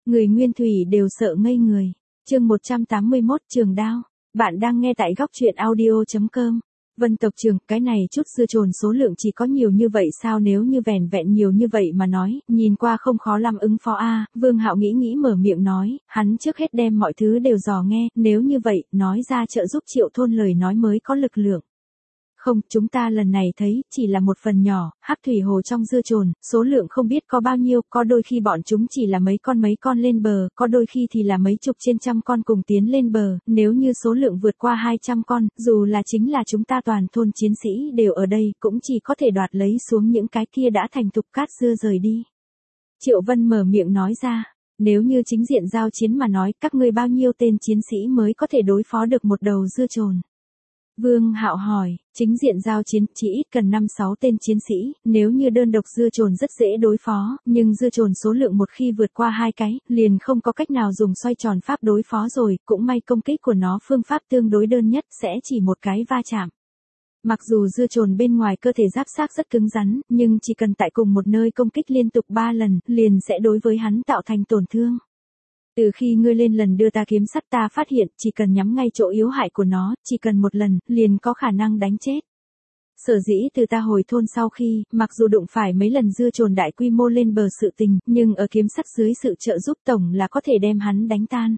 Người Nguyên Thủy đều sợ ngây người. Chương 181 Trường Đao. Bạn đang nghe tại góc truyện audio.com. Vân tộc trưởng, cái này chút dưa chồn số lượng chỉ có nhiều như vậy sao? Nếu như vẻn vẹn nhiều như vậy mà nói, nhìn qua không khó lắm ứng phó a. Vương Hạo nghĩ mở miệng nói, hắn trước hết đem mọi thứ đều dò nghe, nếu như vậy, nói ra trợ giúp Triệu thôn lời nói mới có lực lượng. Không, chúng ta lần này thấy, chỉ là một phần nhỏ, Hắc Thủy Hồ trong dưa chồn, số lượng không biết có bao nhiêu, có đôi khi bọn chúng chỉ là mấy con lên bờ, có đôi khi thì là mấy chục trên trăm con cùng tiến lên bờ, nếu như số lượng vượt qua 200 con, dù là chính là chúng ta toàn thôn chiến sĩ đều ở đây, cũng chỉ có thể đoạt lấy xuống những cái kia đã thành thục cát dưa rời đi. Triệu Vân mở miệng nói ra, nếu như chính diện giao chiến mà nói, các ngươi bao nhiêu tên chiến sĩ mới có thể đối phó được một đầu dưa chồn? Vương Hạo hỏi, chính diện giao chiến chỉ ít cần 5-6 tên chiến sĩ, nếu như đơn độc dưa chồn rất dễ đối phó, nhưng dưa chồn số lượng một khi vượt qua 2 cái, liền không có cách nào dùng xoay tròn pháp đối phó rồi, cũng may công kích của nó phương pháp tương đối đơn nhất sẽ chỉ một cái va chạm. Mặc dù dưa chồn bên ngoài cơ thể giáp xác rất cứng rắn, nhưng chỉ cần tại cùng một nơi công kích liên tục 3 lần, liền sẽ đối với hắn tạo thành tổn thương. Từ khi ngươi lên lần đưa ta kiếm sắt ta phát hiện, chỉ cần nhắm ngay chỗ yếu hại của nó, chỉ cần một lần, liền có khả năng đánh chết. Sở dĩ từ ta hồi thôn sau khi, mặc dù đụng phải mấy lần dưa chồn đại quy mô lên bờ sự tình, nhưng ở kiếm sắt dưới sự trợ giúp tổng là có thể đem hắn đánh tan.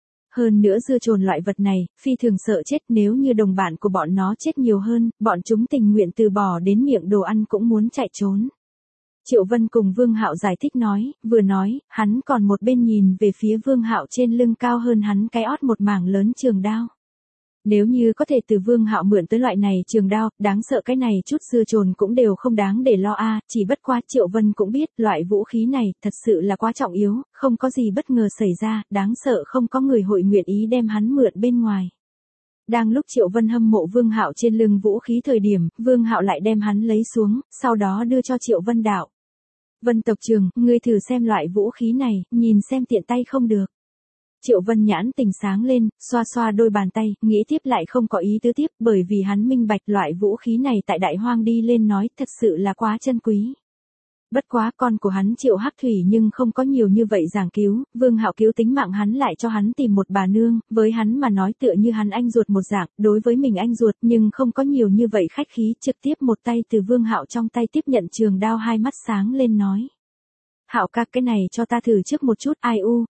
Hơn nữa dưa chồn loại vật này, phi thường sợ chết, nếu như đồng bạn của bọn nó chết nhiều hơn, bọn chúng tình nguyện từ bỏ đến miệng đồ ăn cũng muốn chạy trốn. Triệu Vân cùng Vương Hạo giải thích nói, vừa nói, hắn còn một bên nhìn về phía Vương Hạo trên lưng cao hơn hắn cái ót một mảng lớn trường đao. Nếu như có thể từ Vương Hạo mượn tới loại này trường đao, đáng sợ cái này chút dưa chồn cũng đều không đáng để lo a. Chỉ bất quá Triệu Vân cũng biết, loại vũ khí này, thật sự là quá trọng yếu, không có gì bất ngờ xảy ra, đáng sợ không có người hội nguyện ý đem hắn mượn bên ngoài. Đang lúc Triệu Vân hâm mộ Vương Hạo trên lưng vũ khí thời điểm, Vương Hạo lại đem hắn lấy xuống, sau đó đưa cho Triệu Vân đạo. Vân tộc trưởng, ngươi thử xem loại vũ khí này, nhìn xem tiện tay không được. Triệu Vân nhãn tình sáng lên, xoa xoa đôi bàn tay, nghĩ tiếp lại không có ý tứ tiếp, bởi vì hắn minh bạch loại vũ khí này tại đại hoang đi lên nói, thật sự là quá chân quý. Bất quá con của hắn Triệu Hắc Thủy nhưng không có nhiều như vậy giảng cứu, Vương Hạo cứu tính mạng hắn lại cho hắn tìm một bà nương, với hắn mà nói tựa như hắn anh ruột một dạng, đối với mình anh ruột nhưng không có nhiều như vậy khách khí, trực tiếp một tay từ Vương Hạo trong tay tiếp nhận trường đao, hai mắt sáng lên nói. Hạo ca, cái này cho ta thử trước một chút,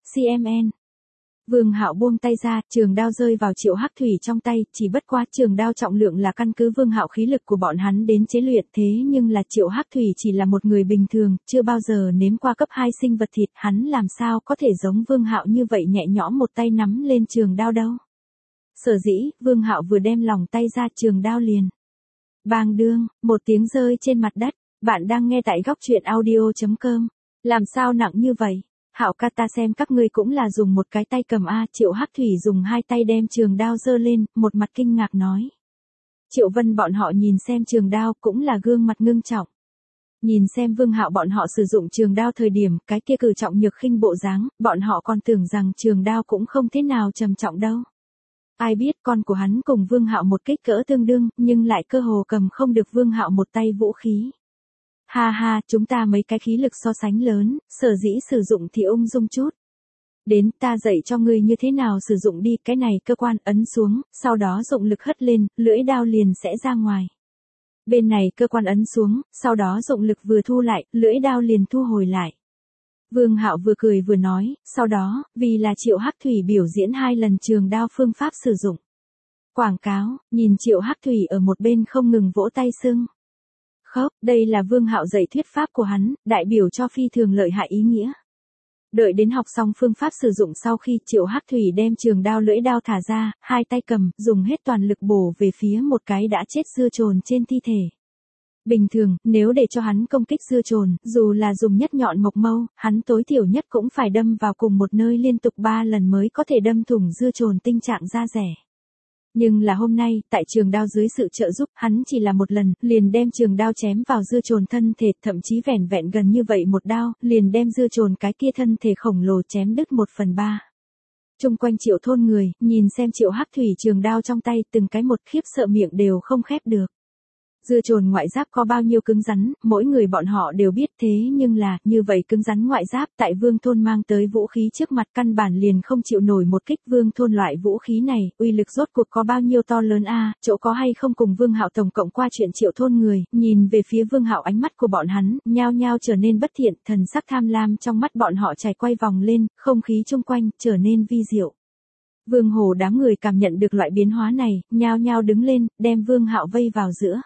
CMN. Vương Hạo buông tay ra, trường đao rơi vào Triệu Hắc Thủy trong tay, chỉ bất quá trường đao trọng lượng là căn cứ Vương Hạo khí lực của bọn hắn đến chế luyện, thế nhưng là Triệu Hắc Thủy chỉ là một người bình thường, chưa bao giờ nếm qua cấp 2 sinh vật thịt, hắn làm sao có thể giống Vương Hạo như vậy nhẹ nhõm một tay nắm lên trường đao đâu. Sở dĩ, Vương Hạo vừa đem lòng tay ra, trường đao liền. Bang đương, một tiếng rơi trên mặt đất, bạn đang nghe tại góc truyện audio.com. Làm sao nặng như vậy? Hạo ca, ta xem các ngươi cũng là dùng một cái tay cầm a. Triệu Hắc Thủy dùng hai tay đem trường đao giơ lên, một mặt kinh ngạc nói. Triệu Vân bọn họ nhìn xem trường đao cũng là gương mặt ngưng trọng. Nhìn xem Vương Hạo bọn họ sử dụng trường đao thời điểm, cái kia cử trọng nhược khinh bộ dáng, bọn họ còn tưởng rằng trường đao cũng không thế nào trầm trọng đâu. Ai biết con của hắn cùng Vương Hạo một kích cỡ tương đương, nhưng lại cơ hồ cầm không được Vương Hạo một tay vũ khí. Ha ha, chúng ta mấy cái khí lực so sánh lớn, sở dĩ sử dụng thì ung dung chút. Đến, ta dạy cho ngươi như thế nào sử dụng đi, cái này cơ quan ấn xuống, sau đó dụng lực hất lên, lưỡi đao liền sẽ ra ngoài. Bên này cơ quan ấn xuống, sau đó dụng lực vừa thu lại, lưỡi đao liền thu hồi lại. Vương Hạo vừa cười vừa nói, sau đó, vì là Triệu Hắc Thủy biểu diễn 2 lần trường đao phương pháp sử dụng. Quảng cáo, nhìn Triệu Hắc Thủy ở một bên không ngừng vỗ tay sưng. Khóc, đây là Vương Hạo dạy thuyết pháp của hắn, đại biểu cho phi thường lợi hại ý nghĩa. Đợi đến học xong phương pháp sử dụng sau khi Triệu Hắc Thủy đem trường đao lưỡi đao thả ra, hai tay cầm, dùng hết toàn lực bổ về phía một cái đã chết dưa chồn trên thi thể. Bình thường, nếu để cho hắn công kích dưa chồn, dù là dùng nhất nhọn mộc mâu, hắn tối thiểu nhất cũng phải đâm vào cùng một nơi liên tục 3 lần mới có thể đâm thủng dưa chồn tinh trạng da rẻ. Nhưng là hôm nay, tại trường đao dưới sự trợ giúp, hắn chỉ là một lần, liền đem trường đao chém vào dưa chồn thân thể, thậm chí vẻn vẹn gần như vậy một đao, liền đem dưa chồn cái kia thân thể khổng lồ chém đứt 1/3. Trung quanh Triệu thôn người, nhìn xem Triệu Hắc Thủy trường đao trong tay, từng cái một khiếp sợ miệng đều không khép được. Dưa chồn ngoại giáp có bao nhiêu cứng rắn, mỗi người bọn họ đều biết, thế nhưng là, như vậy cứng rắn ngoại giáp tại Vương Thôn mang tới vũ khí trước mặt căn bản liền không chịu nổi một kích. Vương Thôn loại vũ khí này, uy lực rốt cuộc có bao nhiêu to lớn a, chỗ có hay không cùng Vương Hạo tổng cộng qua chuyện Triệu thôn người, nhìn về phía Vương Hạo, ánh mắt của bọn hắn, nhao nhao trở nên bất thiện, thần sắc tham lam trong mắt bọn họ chảy quay vòng lên, không khí chung quanh, trở nên vi diệu. Vương Hổ đám người cảm nhận được loại biến hóa này, nhao nhao đứng lên, đem Vương Hạo vây vào giữa.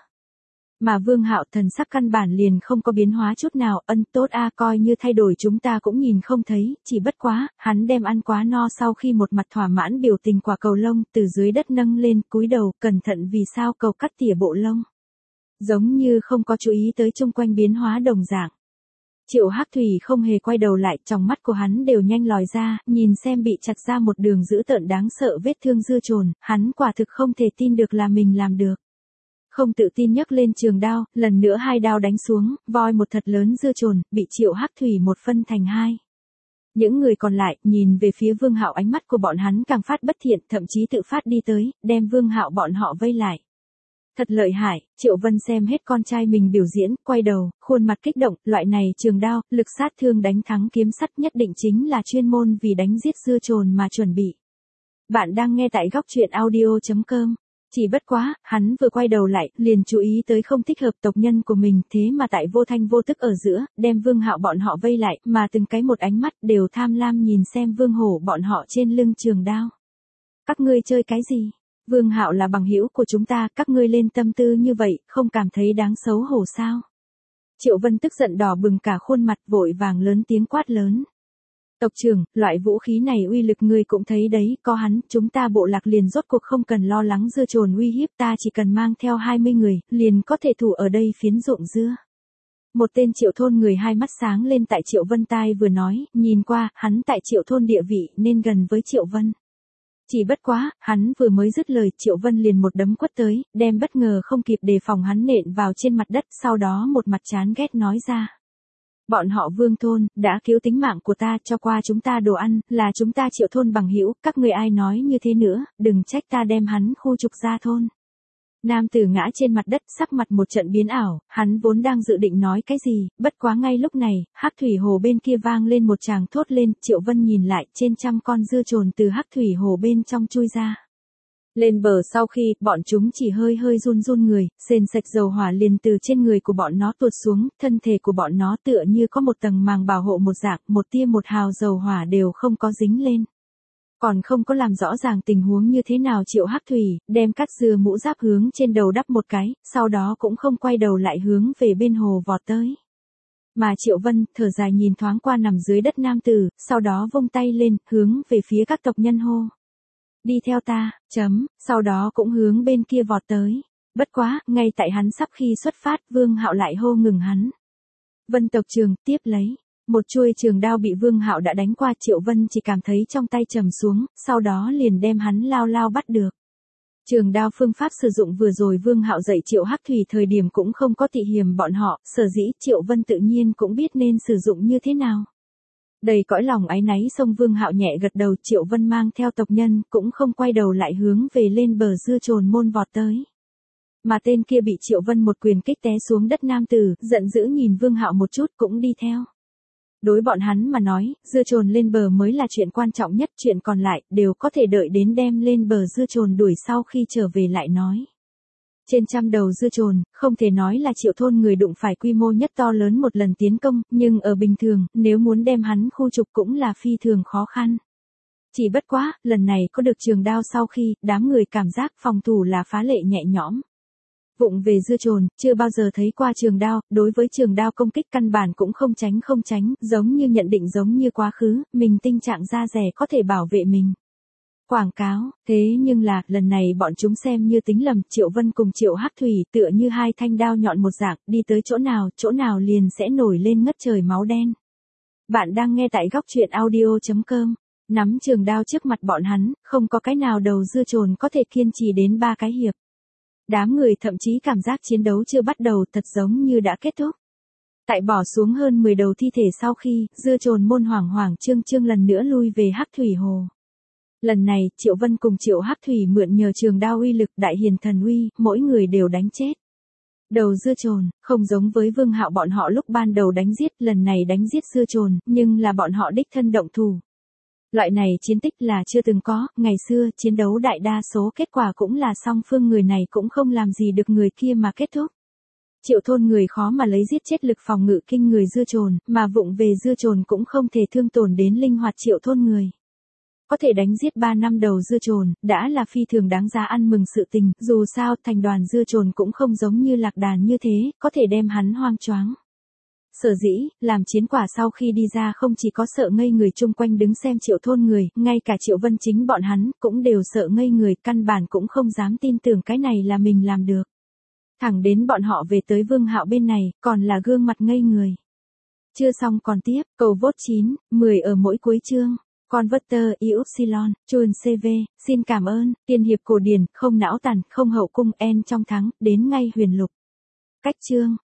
Mà Vương Hạo thần sắc căn bản liền không có biến hóa chút nào, tốt a, coi như thay đổi chúng ta cũng nhìn không thấy, chỉ bất quá, hắn đem ăn quá no sau khi một mặt thỏa mãn biểu tình quả cầu lông từ dưới đất nâng lên, cúi đầu, cẩn thận vì sao cầu cắt tỉa bộ lông. Giống như không có chú ý tới chung quanh biến hóa đồng dạng. Triệu Hắc Thủy không hề quay đầu lại, trong mắt của hắn đều nhanh lòi ra, nhìn xem bị chặt ra một đường dữ tợn đáng sợ vết thương dưa chồn, hắn quả thực không thể tin được là mình làm được. Không tự tin nhấc lên trường đao, lần nữa hai đao đánh xuống, voi một thật lớn dưa chồn, bị Triệu Hắc Thủy một phân thành hai. Những người còn lại, nhìn về phía Vương Hạo, ánh mắt của bọn hắn càng phát bất thiện, thậm chí tự phát đi tới, đem Vương Hạo bọn họ vây lại. Thật lợi hại, Triệu Vân xem hết con trai mình biểu diễn, quay đầu, khuôn mặt kích động, loại này trường đao, lực sát thương đánh thắng kiếm sắt nhất định chính là chuyên môn vì đánh giết dưa chồn mà chuẩn bị. Bạn đang nghe tại góc truyện audio.com. Chỉ bất quá, hắn vừa quay đầu lại, liền chú ý tới không thích hợp tộc nhân của mình, thế mà tại vô thanh vô tức ở giữa, đem Vương Hạo bọn họ vây lại, mà từng cái một ánh mắt đều tham lam nhìn xem Vương Hổ bọn họ trên lưng trường đao. Các ngươi chơi cái gì? Vương Hạo là bằng hữu của chúng ta, các ngươi lên tâm tư như vậy, không cảm thấy đáng xấu hổ sao? Triệu Vân tức giận đỏ bừng cả khuôn mặt, vội vàng lớn tiếng quát lớn. Tộc trưởng, loại vũ khí này uy lực ngươi cũng thấy đấy, có hắn, chúng ta bộ lạc liền rốt cuộc không cần lo lắng dưa chồn uy hiếp, ta chỉ cần mang theo 20 người, liền có thể thủ ở đây phiến ruộng dưa. Một tên Triệu thôn người hai mắt sáng lên tại Triệu Vân tai vừa nói, nhìn qua, hắn tại Triệu thôn địa vị nên gần với Triệu Vân. Chỉ bất quá, hắn vừa mới dứt lời, Triệu Vân liền một đấm quất tới, đem bất ngờ không kịp đề phòng hắn nện vào trên mặt đất, sau đó một mặt chán ghét nói ra. Bọn họ Vương thôn, đã cứu tính mạng của ta, cho qua chúng ta đồ ăn, là chúng ta Triệu thôn bằng hữu, các người ai nói như thế nữa, đừng trách ta đem hắn khu trục ra thôn. Nam tử ngã trên mặt đất, sắc mặt một trận biến ảo, hắn vốn đang dự định nói cái gì, bất quá ngay lúc này, Hắc Thủy Hồ bên kia vang lên một tràng thốt lên, Triệu Vân nhìn lại, trên trăm con dưa chồn từ Hắc Thủy Hồ bên trong chui ra. Lên bờ sau khi, bọn chúng chỉ hơi hơi run run người, sền sạch dầu hỏa liền từ trên người của bọn nó tuột xuống, thân thể của bọn nó tựa như có một tầng màng bảo hộ một dạng, một tia một hào dầu hỏa đều không có dính lên. Còn không có làm rõ ràng tình huống như thế nào, Triệu Hắc Thủy đem cắt dưa mũ giáp hướng trên đầu đắp một cái, sau đó cũng không quay đầu lại hướng về bên hồ vọt tới. Mà Triệu Vân thở dài nhìn thoáng qua nằm dưới đất nam tử, sau đó vung tay lên, hướng về phía các tộc nhân hô. Đi theo ta, sau đó cũng hướng bên kia vọt tới. Bất quá, ngay tại hắn sắp khi xuất phát, Vương Hạo lại hô ngừng hắn. Vân tộc trưởng, tiếp lấy. Một chuôi trường đao bị Vương Hạo đã đánh qua, Triệu Vân chỉ cảm thấy trong tay trầm xuống, sau đó liền đem hắn lao lao bắt được. Trường đao phương pháp sử dụng vừa rồi Vương Hạo dạy Triệu Hắc Thủy thời điểm cũng không có tị hiềm bọn họ, sở dĩ Triệu Vân tự nhiên cũng biết nên sử dụng như thế nào. Đầy cõi lòng áy náy sông Vương Hạo nhẹ gật đầu, Triệu Vân mang theo tộc nhân cũng không quay đầu lại hướng về lên bờ dưa chồn môn vọt tới. Mà tên kia bị Triệu Vân một quyền kích té xuống đất nam tử, giận dữ nhìn Vương Hạo một chút cũng đi theo. Đối bọn hắn mà nói, dưa chồn lên bờ mới là chuyện quan trọng nhất, chuyện còn lại đều có thể đợi đến đem lên bờ dưa chồn đuổi sau khi trở về lại nói. Trên trăm đầu dưa chồn, không thể nói là Triệu thôn người đụng phải quy mô nhất to lớn một lần tiến công, nhưng ở bình thường, nếu muốn đem hắn khu trục cũng là phi thường khó khăn. Chỉ bất quá, lần này có được trường đao sau khi, đám người cảm giác phòng thủ là phá lệ nhẹ nhõm. Vụng về dưa chồn, chưa bao giờ thấy qua trường đao, đối với trường đao công kích căn bản cũng không tránh, giống như nhận định giống như quá khứ, mình tình trạng da dẻ có thể bảo vệ mình. Quảng cáo, thế nhưng là, lần này bọn chúng xem như tính lầm, Triệu Vân cùng Triệu Hắc Thủy tựa như hai thanh đao nhọn một dạng, đi tới chỗ nào liền sẽ nổi lên ngất trời máu đen. Bạn đang nghe tại góc truyện audio.com, nắm trường đao trước mặt bọn hắn, không có cái nào đầu dưa chồn có thể kiên trì đến 3 cái hiệp. Đám người thậm chí cảm giác chiến đấu chưa bắt đầu thật giống như đã kết thúc. Tại bỏ xuống hơn 10 đầu thi thể sau khi, dưa chồn môn hoảng trương lần nữa lui về Hắc Thủy Hồ. Lần này, Triệu Vân cùng Triệu Hắc Thủy mượn nhờ trường đao uy lực đại hiền thần uy, mỗi người đều đánh chết. Đầu dưa chồn, không giống với Vương Hạo bọn họ lúc ban đầu đánh giết, lần này đánh giết dưa chồn, nhưng là bọn họ đích thân động thủ. Loại này chiến tích là chưa từng có, ngày xưa chiến đấu đại đa số kết quả cũng là song phương người này cũng không làm gì được người kia mà kết thúc. Triệu thôn người khó mà lấy giết chết lực phòng ngự kinh người dưa chồn, mà vụng về dưa chồn cũng không thể thương tổn đến linh hoạt triệu thôn người. Có thể đánh giết 3 năm đầu dưa chồn, đã là phi thường đáng giá ăn mừng sự tình, dù sao thành đoàn dưa chồn cũng không giống như lạc đàn như thế, có thể đem hắn hoang choáng. Sở dĩ, làm chiến quả sau khi đi ra không chỉ có sợ ngây người chung quanh đứng xem triệu thôn người, ngay cả Triệu Vân Chính bọn hắn cũng đều sợ ngây người, căn bản cũng không dám tin tưởng cái này là mình làm được. Thẳng đến bọn họ về tới Vương Hạo bên này, còn là gương mặt ngây người. Chưa xong còn tiếp, cầu vote 9, 10 ở mỗi cuối chương. Converter, Ypsilon, Chun CV, xin cảm ơn, tiên hiệp cổ điển, không não tàn, không hậu cung, en trong thắng, đến ngay huyền lục. Cách chương.